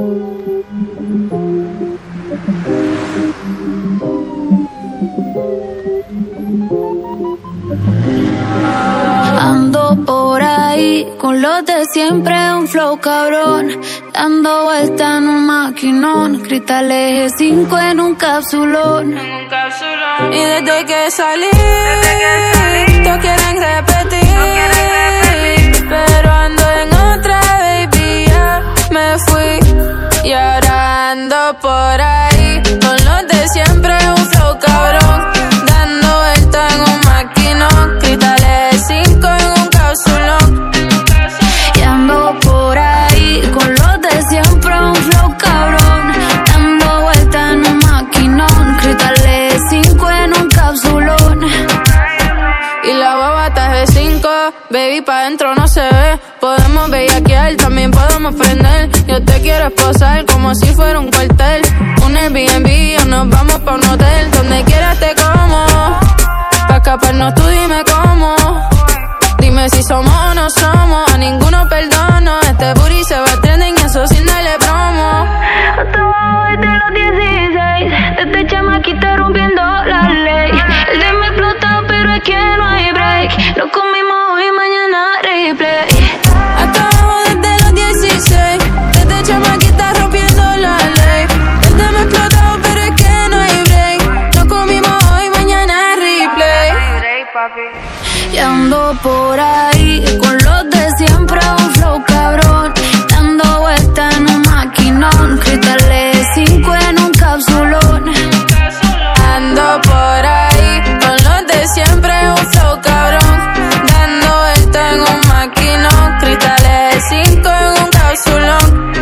Ando por ahí con los de siempre, un flow cabrón, dando vuelta en un maquinón, cristales G5 en un capsulón. Y desde que salí, todos quieren repetir, pero ando en otra, baby, ya me fui. Y ahora ando por ahí con los de siempre, un flow cabrón, dando vuelta en un maquinón, cristales 5 en un capsulón. Y ando por ahí con los de siempre, un flow cabrón, dando vuelta en un maquinón, cristales 5 en un capsulón. Y la baba está de 5, baby, pa' dentro no se ve. Podemos bellaquear, también podemos prender. Yo te quiero esposar como si fuera un cuartel. Un Airbnb o nos vamos pa' un hotel. Donde quieras te como, pa' escaparnos tú dime cómo. Dime si somos o no somos, a ninguno perdono. Este booty se va trending y eso sin darle promo. Hasta abajo desde los 16, desde chamaquita rompiendo la ley. El de me explotado pero es que no hay break. Lo comimos hoy, mañana replay. Hasta abajo desde los 16, desde chamaquita rompiendo la ley. El de me explotado pero es que no hay break. Lo comimos hoy, mañana replay. Y ando por ahí con los de siempre, un flow cabrón, dando vuelta en un maquinón, cristales 5 en un capsulón. Ando por ahí con los de siempre, un flow cabrón, dando vuelta en un maquinón, cristales 5 en un capsulón.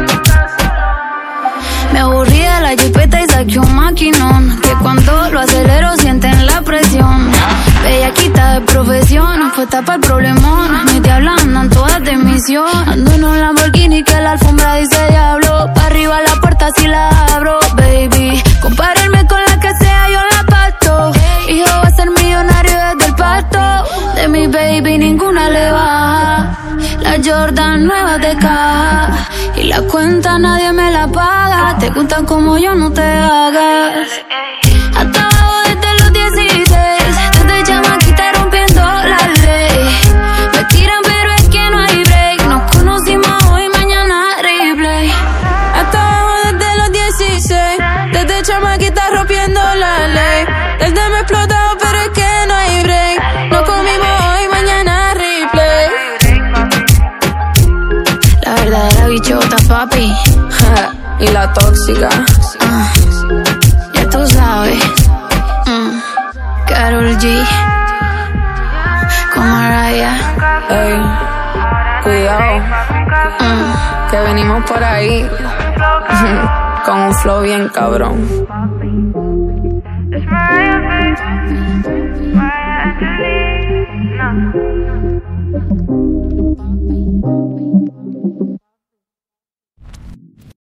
Me aburrí de la jipeta y saqué un maquinón, que cuando lo acelero sienten la presión. Bellaquita de profesión, puesta para el problemón. Mis diablas andan todas de misión. Ando en un Lamborghini que la alfombra dice diablo. Pa' arriba la puerta si la abro, baby. Compararme con la que sea, yo la pacto. Hijo va a ser millonario desde el pasto. De mi baby ninguna le baja. La Jordan nueva de caja. Y la cuenta nadie me la paga. Te gustan como yo, no te hagas. Hasta abajo desde los 16, desde chamaquita rompiendo la ley. Me tiran pero es que no hay break. Nos conocimos hoy, mañana replay. Hasta abajo desde los 16, desde chamaquita rompiendo la ley. Desde me explotado pero es que no hay break. Nos comimos hoy, mañana replay. La verdadera bichota, papi. Y la tóxica. Ya tú sabes. Karol G con Mariah. Ey, cuidado, que venimos por ahí con un flow bien cabrón. It's Mariah, baby.